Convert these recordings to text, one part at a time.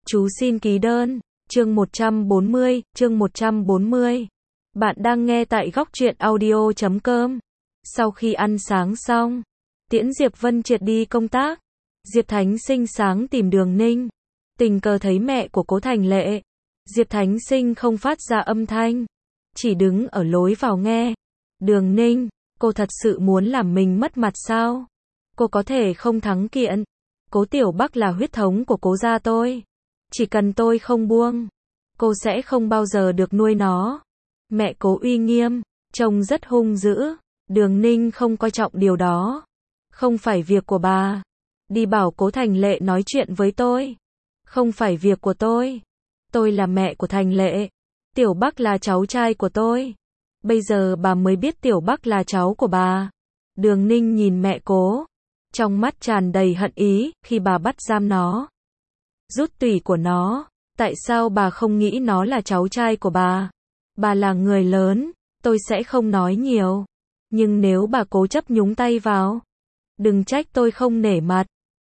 Chú xin ký đơn. Chương 140. Bạn đang nghe tại góc truyện audio.com. Sau khi ăn sáng xong, tiễn Diệp Vân Triệt đi công tác, Diệp Thánh Sinh sáng tìm Đường Ninh, tình cờ thấy mẹ của Cố Thành Lệ. Diệp Thánh Sinh không phát ra âm thanh, chỉ đứng ở lối vào nghe. Đường Ninh, cô thật sự muốn làm mình mất mặt sao? Cô có thể không thắng kiện. Cố Tiểu Bắc là huyết thống của Cố gia tôi. Chỉ cần tôi không buông, cô sẽ không bao giờ được nuôi nó. Mẹ Cố uy nghiêm, trông rất hung dữ. Đường Ninh không coi trọng điều đó. Không phải việc của bà. Đi bảo Cố Thành Lệ nói chuyện với tôi. Không phải việc của tôi. Tôi là mẹ của Thành Lệ. Tiểu Bắc là cháu trai của tôi. Bây giờ bà mới biết Tiểu Bắc là cháu của bà. Đường Ninh nhìn mẹ Cố, trong mắt tràn đầy hận ý, khi bà bắt giam nó, rút tủy của nó, tại sao bà không nghĩ nó là cháu trai của bà? Bà là người lớn, tôi sẽ không nói nhiều. Nhưng nếu bà cố chấp nhúng tay vào, đừng trách tôi không nể mặt.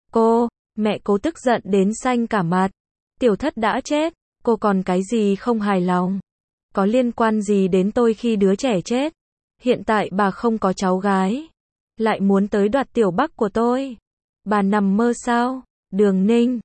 Mẹ Cố tức giận đến xanh cả mặt. Tiểu Thất đã chết, cô còn cái gì không hài lòng? Có liên quan gì đến tôi khi đứa trẻ chết? Hiện tại bà không có cháu gái, lại muốn tới đoạt Tiểu Bắc của tôi. Bà nằm mơ sao? Đường Ninh,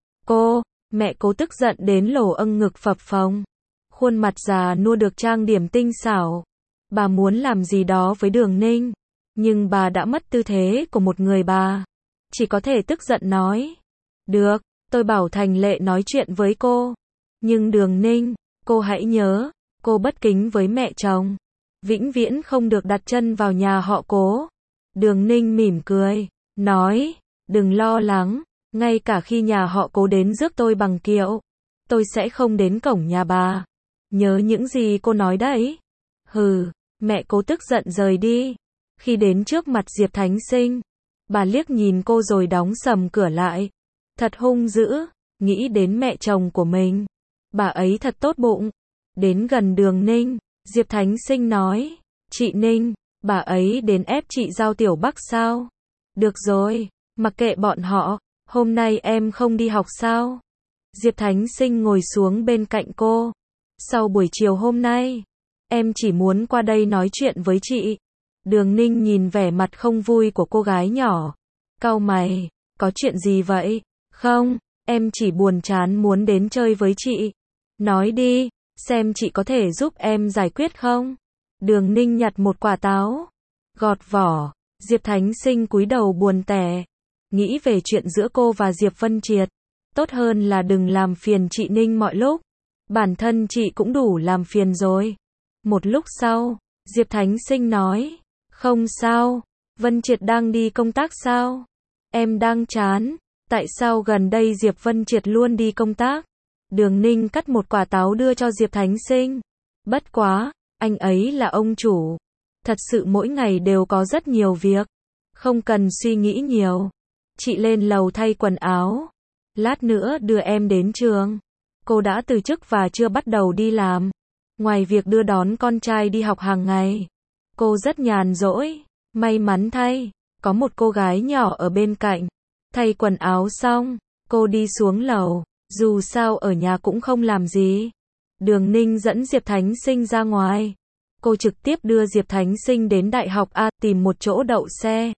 mẹ Cố tức giận đến lổ âng ngực phập phồng. Khuôn mặt già nua được trang điểm tinh xảo. Bà muốn làm gì đó với Đường Ninh, nhưng bà đã mất tư thế của một người bà. Chỉ có thể tức giận nói. Được, tôi bảo Thành Lệ nói chuyện với cô. Nhưng Đường Ninh, cô hãy nhớ, cô bất kính với mẹ chồng, vĩnh viễn không được đặt chân vào nhà họ Cố. Đường Ninh mỉm cười, nói, đừng lo lắng, ngay cả khi nhà họ Cố đến rước tôi bằng kiệu, tôi sẽ không đến cổng nhà bà. Nhớ những gì cô nói đấy. Hừ, mẹ Cố tức giận rời đi. Khi đến trước mặt Diệp Thánh Sinh, bà liếc nhìn cô rồi đóng sầm cửa lại. Thật hung dữ, nghĩ đến mẹ chồng của mình. Bà ấy thật tốt bụng. Đến gần Đường Ninh, Diệp Thánh Sinh nói, chị Ninh, bà ấy đến ép chị giao Tiểu Bắc sao? Được rồi, mặc kệ bọn họ, hôm nay em không đi học sao? Diệp Thánh Sinh ngồi xuống bên cạnh cô. Sau buổi chiều hôm nay, em chỉ muốn qua đây nói chuyện với chị. Đường Ninh nhìn vẻ mặt không vui của cô gái nhỏ, cau mày, có chuyện gì vậy? Không, em chỉ buồn chán muốn đến chơi với chị. Nói đi, xem chị có thể giúp em giải quyết không? Đường Ninh nhặt một quả táo, gọt vỏ. Diệp Thánh Sinh cúi đầu buồn tẻ, nghĩ về chuyện giữa cô và Diệp Vân Triệt. Tốt hơn là đừng làm phiền chị Ninh mọi lúc. Bản thân chị cũng đủ làm phiền rồi. Một lúc sau, Diệp Thánh Sinh nói, không sao, Vân Triệt đang đi công tác sao? Em đang chán, tại sao gần đây Diệp Vân Triệt luôn đi công tác? Đường Ninh cắt một quả táo đưa cho Diệp Thánh Sinh. Bất quá, anh ấy là ông chủ. Thật sự mỗi ngày đều có rất nhiều việc. Không cần suy nghĩ nhiều. Chị lên lầu thay quần áo. Lát nữa đưa em đến trường. Cô đã từ chức và chưa bắt đầu đi làm. Ngoài việc đưa đón con trai đi học hàng ngày, cô rất nhàn rỗi. May mắn thay, có một cô gái nhỏ ở bên cạnh. Thay quần áo xong, cô đi xuống lầu. Dù sao ở nhà cũng không làm gì. Đường Ninh dẫn Diệp Thánh Sinh ra ngoài. Cô trực tiếp đưa Diệp Thánh Sinh đến Đại học A, tìm một chỗ đậu xe.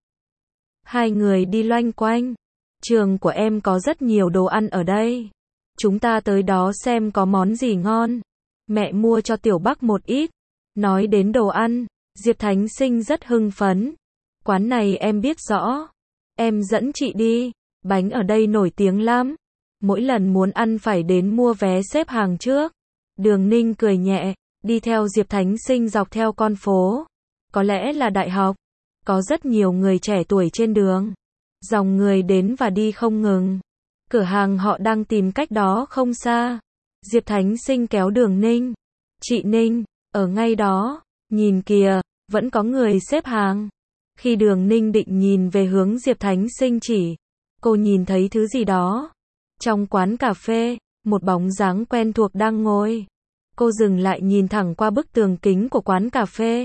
Hai người đi loanh quanh. Trường của em có rất nhiều đồ ăn ở đây. Chúng ta tới đó xem có món gì ngon. Mẹ mua cho Tiểu Bắc một ít. Nói đến đồ ăn, Diệp Thánh Sinh rất hưng phấn. Quán này em biết rõ. Em dẫn chị đi. Bánh ở đây nổi tiếng lắm. Mỗi lần muốn ăn phải đến mua vé xếp hàng trước. Đường Ninh cười nhẹ, đi theo Diệp Thánh Sinh dọc theo con phố. Có lẽ là đại học. Có rất nhiều người trẻ tuổi trên đường. Dòng người đến và đi không ngừng. Cửa hàng họ đang tìm cách đó không xa. Diệp Thánh Sinh kéo Đường Ninh. Chị Ninh, ở ngay đó. Nhìn kìa, vẫn có người xếp hàng. Khi Đường Ninh định nhìn về hướng Diệp Thánh Sinh chỉ, cô nhìn thấy thứ gì đó. Trong quán cà phê, một bóng dáng quen thuộc đang ngồi. Cô dừng lại nhìn thẳng qua bức tường kính của quán cà phê.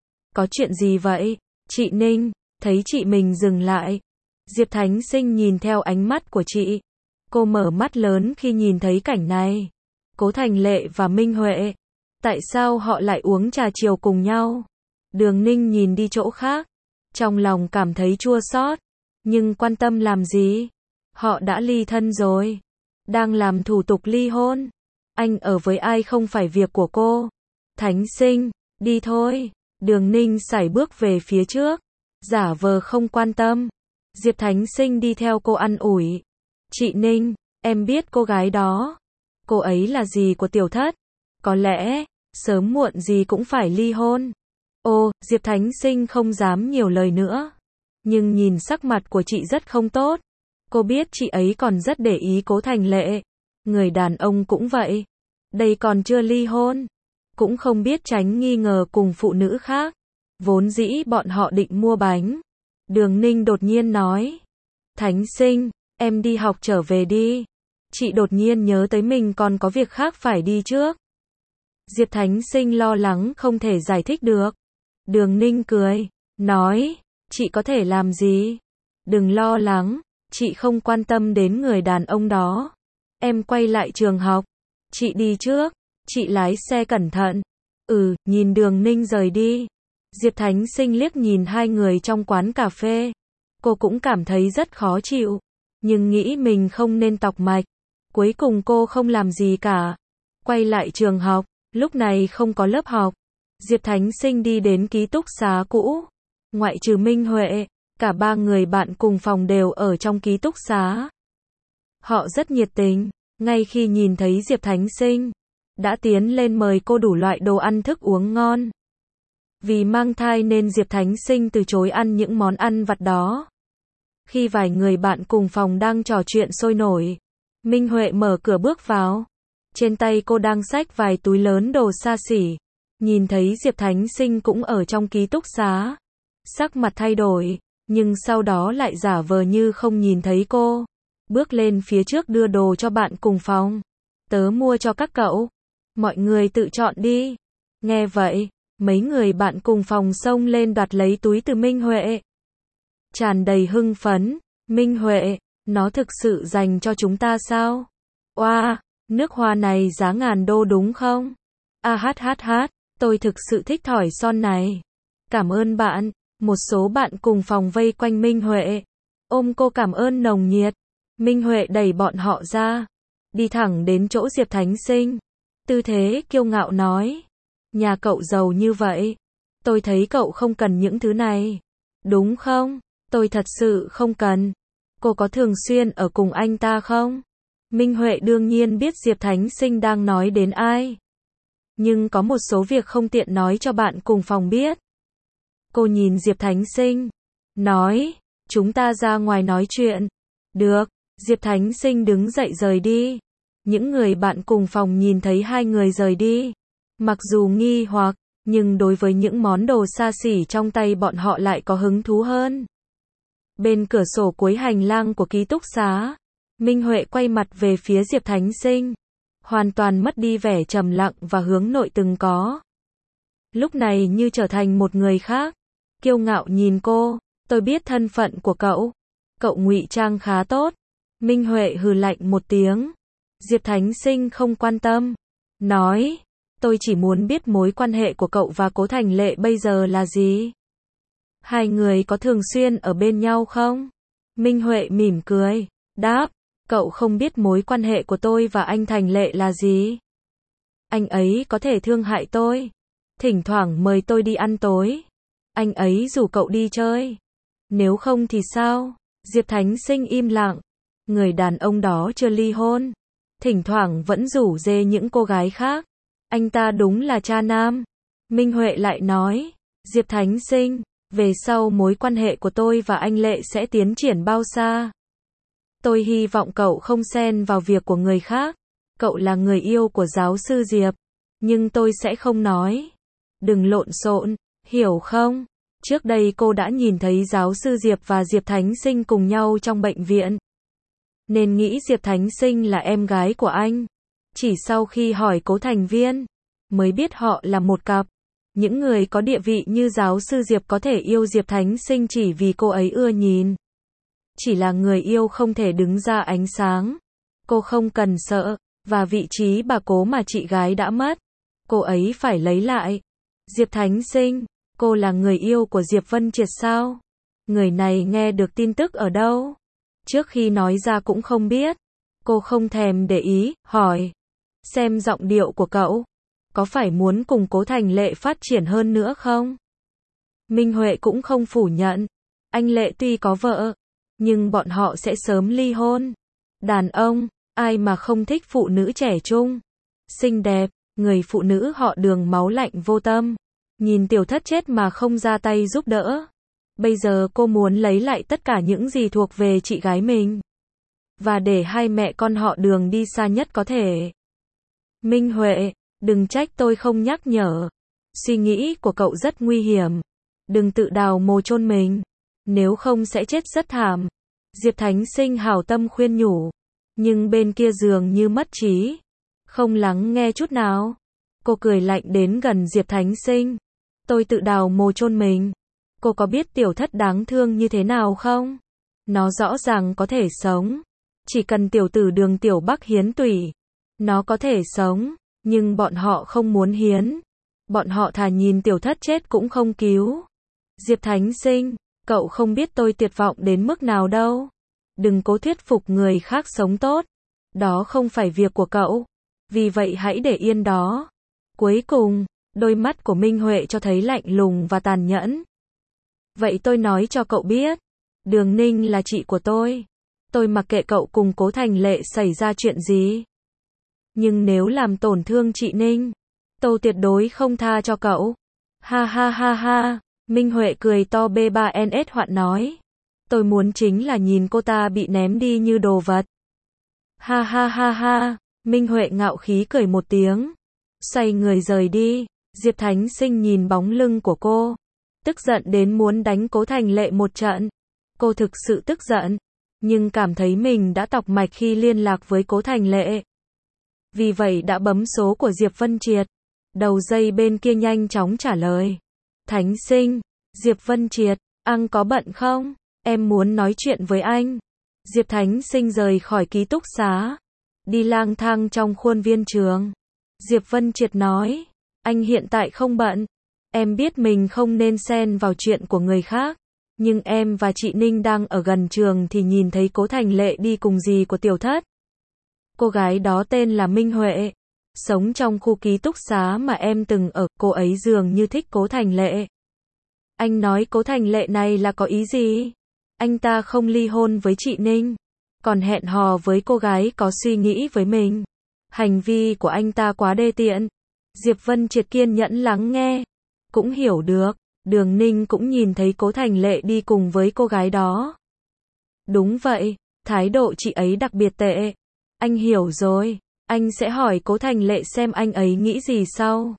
Có chuyện gì vậy? Chị Ninh, thấy chị mình dừng lại. Diệp Thánh Sinh nhìn theo ánh mắt của chị. Cô mở mắt lớn khi nhìn thấy cảnh này. Cố Thành Lệ và Minh Huệ. Tại sao họ lại uống trà chiều cùng nhau? Đường Ninh nhìn đi chỗ khác. Trong lòng cảm thấy chua xót. Nhưng quan tâm làm gì? Họ đã ly thân rồi. Đang làm thủ tục ly hôn. Anh ở với ai không phải việc của cô. Thánh Sinh, đi thôi. Đường Ninh sải bước về phía trước. Giả vờ không quan tâm. Diệp Thánh Sinh đi theo cô an ủi. Chị Ninh, em biết cô gái đó. Cô ấy là dì của Tiểu Thất. Có lẽ, sớm muộn gì cũng phải ly hôn. Ô, Diệp Thánh Sinh không dám nhiều lời nữa. Nhưng nhìn sắc mặt của chị rất không tốt. Cô biết chị ấy còn rất để ý Cố Thành Lệ. Người đàn ông cũng vậy. Đây còn chưa ly hôn. Cũng không biết tránh nghi ngờ cùng phụ nữ khác. Vốn dĩ bọn họ định mua bánh. Đường Ninh đột nhiên nói. Thánh Sinh, em đi học trở về đi. Chị đột nhiên nhớ tới mình còn có việc khác phải đi trước. Diệp Thánh Sinh lo lắng không thể giải thích được. Đường Ninh cười, nói, chị có thể làm gì? Đừng lo lắng, chị không quan tâm đến người đàn ông đó. Em quay lại trường học. Chị đi trước, chị lái xe cẩn thận. Nhìn Đường Ninh rời đi. Diệp Thánh Sinh liếc nhìn hai người trong quán cà phê. Cô cũng cảm thấy rất khó chịu. Nhưng nghĩ mình không nên tọc mạch. Cuối cùng cô không làm gì cả. Quay lại trường học, lúc này không có lớp học. Diệp Thánh Sinh đi đến ký túc xá cũ. Ngoại trừ Minh Huệ, cả ba người bạn cùng phòng đều ở trong ký túc xá. Họ rất nhiệt tình, ngay khi nhìn thấy Diệp Thánh Sinh, đã tiến lên mời cô đủ loại đồ ăn thức uống ngon. Vì mang thai nên Diệp Thánh Sinh từ chối ăn những món ăn vặt đó. Khi vài người bạn cùng phòng đang trò chuyện sôi nổi, Minh Huệ mở cửa bước vào. Trên tay cô đang xách vài túi lớn đồ xa xỉ. Nhìn thấy Diệp Thánh Sinh cũng ở trong ký túc xá. Sắc mặt thay đổi, nhưng sau đó lại giả vờ như không nhìn thấy cô. Bước lên phía trước đưa đồ cho bạn cùng phòng. Tớ mua cho các cậu. Mọi người tự chọn đi. Nghe vậy, mấy người bạn cùng phòng xông lên đoạt lấy túi từ Minh Huệ. Tràn đầy hưng phấn. Minh Huệ, nó thực sự dành cho chúng ta sao? Oa, nước hoa này giá $1000 đúng không? Tôi thực sự thích thỏi son này. Cảm ơn bạn. Một số bạn cùng phòng vây quanh Minh Huệ. Ôm cô cảm ơn nồng nhiệt. Minh Huệ đẩy bọn họ ra. Đi thẳng đến chỗ Diệp Thánh Sinh. Tư thế kiêu ngạo nói. Nhà cậu giàu như vậy. Tôi thấy cậu không cần những thứ này. Đúng không? Tôi thật sự không cần. Cô có thường xuyên ở cùng anh ta không? Minh Huệ đương nhiên biết Diệp Thánh Sinh đang nói đến ai. Nhưng có một số việc không tiện nói cho bạn cùng phòng biết. Cô nhìn Diệp Thánh Sinh. Nói, chúng ta ra ngoài nói chuyện. Được, Diệp Thánh Sinh đứng dậy rời đi. Những người bạn cùng phòng nhìn thấy hai người rời đi. Mặc dù nghi hoặc, nhưng đối với những món đồ xa xỉ trong tay bọn họ lại có hứng thú hơn. Bên cửa sổ cuối hành lang của ký túc xá, Minh Huệ quay mặt về phía Diệp Thánh Sinh. Hoàn toàn mất đi vẻ trầm lặng và hướng nội từng có. Lúc này như trở thành một người khác. Kiêu ngạo nhìn cô, tôi biết thân phận của cậu. Cậu ngụy trang khá tốt. Minh Huệ hừ lạnh một tiếng. Diệp Thánh Sinh không quan tâm. Nói, tôi chỉ muốn biết mối quan hệ của cậu và Cố Thành Lệ bây giờ là gì. Hai người có thường xuyên ở bên nhau không? Minh Huệ mỉm cười, đáp, cậu không biết mối quan hệ của tôi và anh Thành Lệ là gì. Anh ấy có thể thương hại tôi. Thỉnh thoảng mời tôi đi ăn tối. Anh ấy rủ cậu đi chơi. Nếu không thì sao? Diệp Thánh Sinh im lặng. Người đàn ông đó chưa ly hôn. Thỉnh thoảng vẫn rủ rê những cô gái khác. Anh ta đúng là cha nam. Minh Huệ lại nói. Diệp Thánh Sinh, về sau mối quan hệ của tôi và anh Lệ sẽ tiến triển bao xa? Tôi hy vọng cậu không xen vào việc của người khác. Cậu là người yêu của giáo sư Diệp. Nhưng tôi sẽ không nói. Đừng lộn xộn, hiểu không? Trước đây cô đã nhìn thấy giáo sư Diệp và Diệp Thánh Sinh cùng nhau trong bệnh viện. Nên nghĩ Diệp Thánh Sinh là em gái của anh. Chỉ sau khi hỏi Cố Thành Viên, mới biết họ là một cặp. Những người có địa vị như giáo sư Diệp có thể yêu Diệp Thánh Sinh chỉ vì cô ấy ưa nhìn. Chỉ là người yêu không thể đứng ra ánh sáng. Cô không cần sợ, và vị trí bà cố mà chị gái đã mất, cô ấy phải lấy lại. Diệp Thánh Sinh, cô là người yêu của Diệp Vân Triệt sao? Người này nghe được tin tức ở đâu? Trước khi nói ra cũng không biết. Cô không thèm để ý, hỏi. Xem giọng điệu của cậu, có phải muốn cùng Cố Thành Lệ phát triển hơn nữa không? Minh Huệ cũng không phủ nhận. Anh Lệ tuy có vợ, nhưng bọn họ sẽ sớm ly hôn. Đàn ông, ai mà không thích phụ nữ trẻ trung, xinh đẹp, người phụ nữ họ Đường máu lạnh vô tâm. Nhìn Tiểu Thất chết mà không ra tay giúp đỡ. Bây giờ cô muốn lấy lại tất cả những gì thuộc về chị gái mình. Và để hai mẹ con họ Đường đi xa nhất có thể. Minh Huệ, đừng trách tôi không nhắc nhở. Suy nghĩ của cậu rất nguy hiểm. Đừng tự đào mồ chôn mình. Nếu không sẽ chết rất thảm. Diệp Thánh Sinh hảo tâm khuyên nhủ. Nhưng bên kia dường như mất trí. Không lắng nghe chút nào. Cô cười lạnh đến gần Diệp Thánh Sinh. Tôi tự đào mồ chôn mình. Cô có biết Tiểu Thất đáng thương như thế nào không? Nó rõ ràng có thể sống. Chỉ cần tiểu tử Đường Tiểu Bắc hiến tủy, nó có thể sống. Nhưng bọn họ không muốn hiến. Bọn họ thà nhìn Tiểu Thất chết cũng không cứu. Diệp Thánh Sinh, cậu không biết tôi tuyệt vọng đến mức nào đâu. Đừng cố thuyết phục người khác sống tốt. Đó không phải việc của cậu. Vì vậy hãy để yên đó. Cuối cùng, đôi mắt của Minh Huệ cho thấy lạnh lùng và tàn nhẫn. Vậy tôi nói cho cậu biết. Đường Ninh là chị của tôi. Tôi mặc kệ cậu cùng Cố Thành Lệ xảy ra chuyện gì. Nhưng nếu làm tổn thương chị Ninh, tôi tuyệt đối không tha cho cậu. Ha ha ha ha. Minh Huệ cười to B3NS hoạn nói. Tôi muốn chính là nhìn cô ta bị ném đi như đồ vật. Ha ha ha ha. Minh Huệ ngạo khí cười một tiếng. Xoay người rời đi. Diệp Thánh Sinh nhìn bóng lưng của cô. Tức giận đến muốn đánh Cố Thành Lệ một trận. Cô thực sự tức giận. Nhưng cảm thấy mình đã tọc mạch khi liên lạc với Cố Thành Lệ. Vì vậy đã bấm số của Diệp Vân Triệt. Đầu dây bên kia nhanh chóng trả lời. Thánh Sinh, Diệp Vân Triệt, anh có bận không? Em muốn nói chuyện với anh. Diệp Thánh Sinh rời khỏi ký túc xá. Đi lang thang trong khuôn viên trường. Diệp Vân Triệt nói. Anh hiện tại không bận. Em biết mình không nên xen vào chuyện của người khác. Nhưng em và chị Ninh đang ở gần trường thì nhìn thấy Cố Thành Lệ đi cùng dì của Tiểu Thất. Cô gái đó tên là Minh Huệ. Sống trong khu ký túc xá mà em từng ở, cô ấy dường như thích Cố Thành Lệ. Anh nói Cố Thành Lệ này là có ý gì? Anh ta không ly hôn với chị Ninh, còn hẹn hò với cô gái có suy nghĩ với mình. Hành vi của anh ta quá đê tiện. Diệp Vân Triệt kiên nhẫn lắng nghe. Cũng hiểu được, Đường Ninh cũng nhìn thấy Cố Thành Lệ đi cùng với cô gái đó. Đúng vậy, thái độ chị ấy đặc biệt tệ. Anh hiểu rồi, anh sẽ hỏi Cố Thành Lệ xem anh ấy nghĩ gì sau.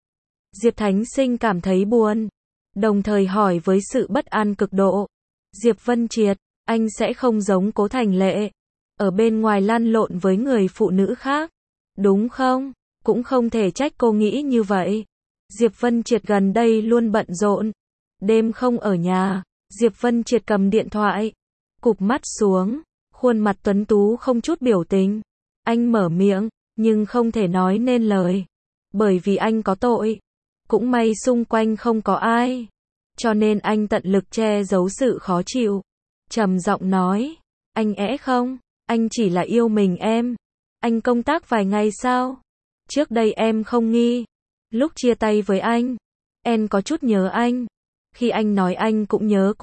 Diệp Thánh Sinh cảm thấy buồn, đồng thời hỏi với sự bất an cực độ. Diệp Vân Triệt, anh sẽ không giống Cố Thành Lệ, ở bên ngoài lăn lộn với người phụ nữ khác, đúng không? Cũng không thể trách cô nghĩ như vậy. Diệp Vân Triệt gần đây luôn bận rộn, đêm không ở nhà. Diệp Vân Triệt cầm điện thoại, cụp mắt xuống, khuôn mặt tuấn tú không chút biểu tình. Anh mở miệng, nhưng không thể nói nên lời, bởi vì anh có tội. Cũng may xung quanh không có ai, cho nên anh tận lực che giấu sự khó chịu. Trầm giọng nói, anh không, anh chỉ là yêu mình em. Anh công tác vài ngày sao? Trước đây em không nghi. Lúc chia tay với anh, em có chút nhớ anh. Khi anh nói anh cũng nhớ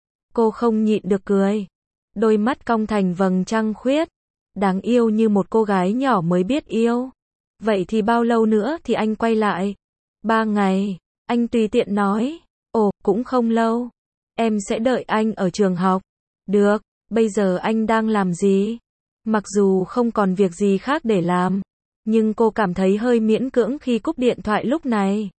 cô không nhịn được cười. Đôi mắt cong thành vầng trăng khuyết, đáng yêu như một cô gái nhỏ mới biết yêu. Vậy thì bao lâu nữa thì anh quay lại? 3 ngày, anh tùy tiện nói. Ồ, cũng không lâu. Em sẽ đợi anh ở trường học. Được, bây giờ anh đang làm gì? Mặc dù không còn việc gì khác để làm, nhưng cô cảm thấy hơi miễn cưỡng khi cúp điện thoại lúc này.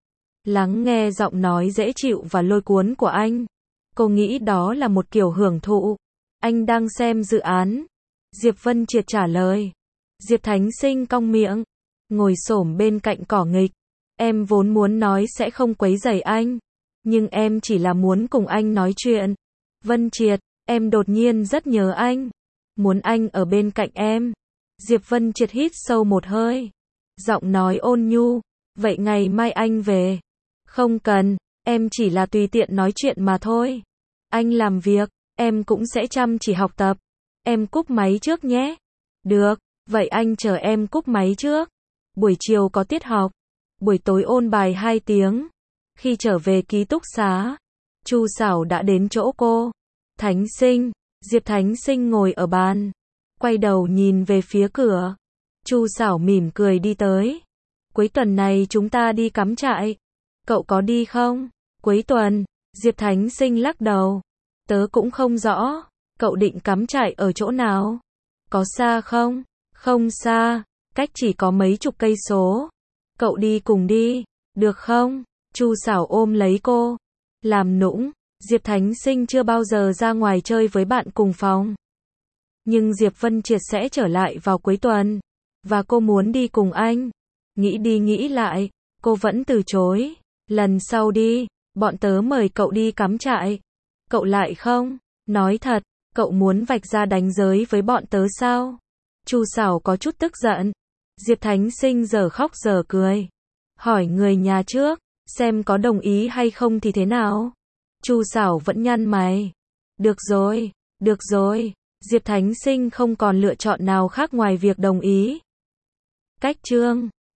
Lắng nghe giọng nói dễ chịu và lôi cuốn của anh, cô nghĩ đó là một kiểu hưởng thụ. Anh đang xem dự án. Diệp Vân Triệt trả lời. Diệp Thánh Sinh cong miệng, ngồi xổm bên cạnh cỏ nghịch. Em vốn muốn nói sẽ không quấy rầy anh, nhưng em chỉ là muốn cùng anh nói chuyện. Vân Triệt, em đột nhiên rất nhớ anh, muốn anh ở bên cạnh em. Diệp Vân Triệt hít sâu một hơi. Giọng nói ôn nhu. Vậy ngày mai anh về. Không cần, em chỉ là tùy tiện nói chuyện mà thôi. Anh làm việc, em cũng sẽ chăm chỉ học tập. Em cúp máy trước nhé. Được, vậy anh chờ em cúp máy trước. Buổi chiều có tiết học. Buổi tối ôn bài 2 tiếng. Khi trở về ký túc xá, Chu Sảo đã đến chỗ cô. Thánh Sinh, Diệp Thánh Sinh ngồi ở bàn, quay đầu nhìn về phía cửa. Chu Sảo mỉm cười đi tới. Cuối tuần này chúng ta đi cắm trại. Cậu có đi không? Cuối tuần, Diệp Thánh Sinh lắc đầu. Tớ cũng không rõ, cậu định cắm trại ở chỗ nào? Có xa không? Không xa, cách chỉ có mấy chục cây số. Cậu đi cùng đi, được không? Chu Sảo ôm lấy cô. Làm nũng, Diệp Thánh Sinh chưa bao giờ ra ngoài chơi với bạn cùng phòng. Nhưng Diệp Vân Triệt sẽ trở lại vào cuối tuần, và cô muốn đi cùng anh. Nghĩ đi nghĩ lại, cô vẫn từ chối. Lần sau đi, bọn tớ mời cậu đi cắm trại. Cậu lại không? Nói thật, cậu muốn vạch ra đánh giới với bọn tớ sao? Chu Sảo có chút tức giận. Diệp Thánh Sinh giờ khóc giờ cười. Hỏi người nhà trước, xem có đồng ý hay không thì thế nào? Chu Sảo vẫn nhăn mày. Được rồi, được rồi. Diệp Thánh Sinh không còn lựa chọn nào khác ngoài việc đồng ý. Cách chương